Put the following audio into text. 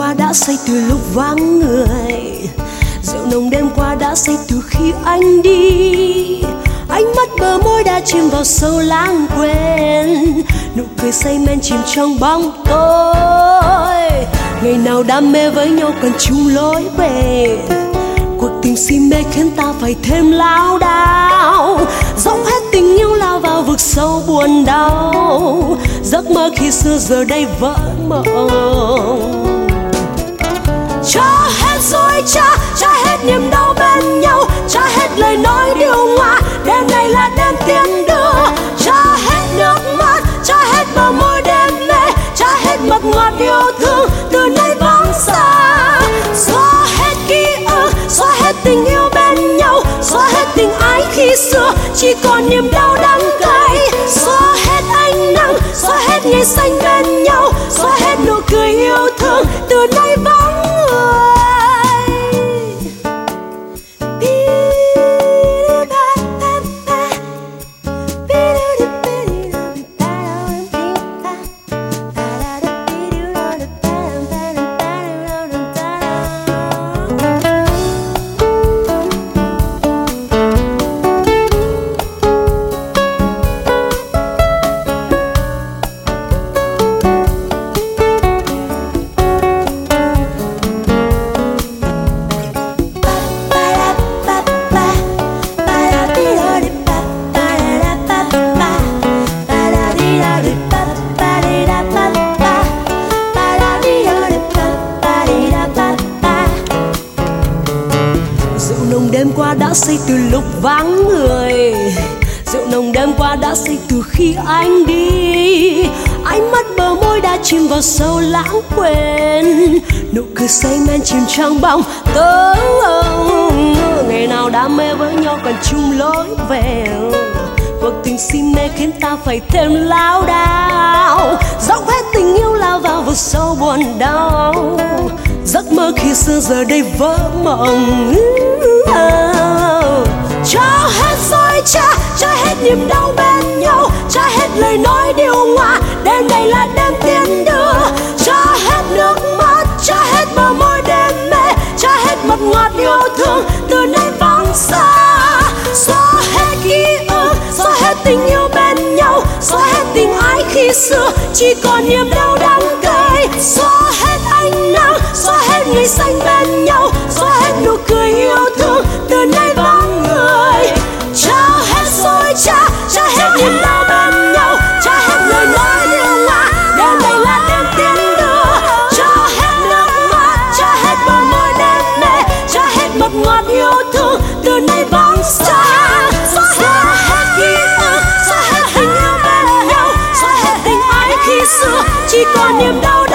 qua đã say từ lúc vắng người, rượu nồng đêm qua đã say từ khi anh đi. Ánh mắt bờ môi đã chìm vào sâu lãng quên, nụ cười say men chìm trong bóng tối. Ngày nào đam mê với nhau cần chung lối về, cuộc tình si mê khiến ta phải thêm lao đao. Dốc hết tình yêu lao vào vực sâu buồn đau, giấc mơ khi xưa giờ đây vỡ mộng. Cho hết dối trá hết niềm đau bên nhau, trả hết lời nói điều hòa, đêm này là đêm tiến đưa. Trả hết nước mắt, trả hết bờ môi đêm mê, trả hết mật ngọt yêu thương từ nay vắng xa. Xóa hết ký ức, xóa hết tình yêu bên nhau, xóa hết tình ái khi xưa, chỉ còn niềm đau đắng cay. Xóa hết ánh nắng, xóa hết ngày xanh bên nhau, xóa hết nụ cười yêu thương từ nay vắng người. Đêm qua đã say từ lúc vắng người, rượu nồng đêm qua đã say từ khi anh đi. Ánh mắt bờ môi đã chìm vào sâu lãng quên, nụ cười say men chìm trong bóng tối. Ngày nào đam mê với nhau còn chung lối về, cuộc tình si mê khiến ta phải thêm lao đao. Dốc hết tình yêu lao vào vực sâu buồn đau, giấc mơ khi xưa giờ đây vỡ mộng. Cho hết dối trá hết niềm đau bên nhau, trả hết lời nói điều hòa, đêm này là đêm tiến đưa. Trả hết nước mắt, trả hết bờ môi đêm mê, trả hết mật ngọt yêu thương từ nay vắng xa. Xóa hết ký ức, xóa hết tình yêu bên nhau, xóa hết tình ái khi xưa, chỉ còn niềm đau đắng cay. Xóa hết ánh nắng, xóa hết ngày xanh bên nhau, xóa hết nụ cười yêu thương từ nay vắng người. Trả hết dối trá hết niềm đau bên nhau, trả hết lời nói điều hòa, đêm này là đêm tiến đưa. Trả hết nước mắt, trả hết bờ môi đêm mê, trả hết mật ngọt yêu thương từ nay vắng xa. Xóa hết ký ức, xóa hết tình yêu bên nhau, xóa hết tình ái khi xưa, chỉ còn niềm đau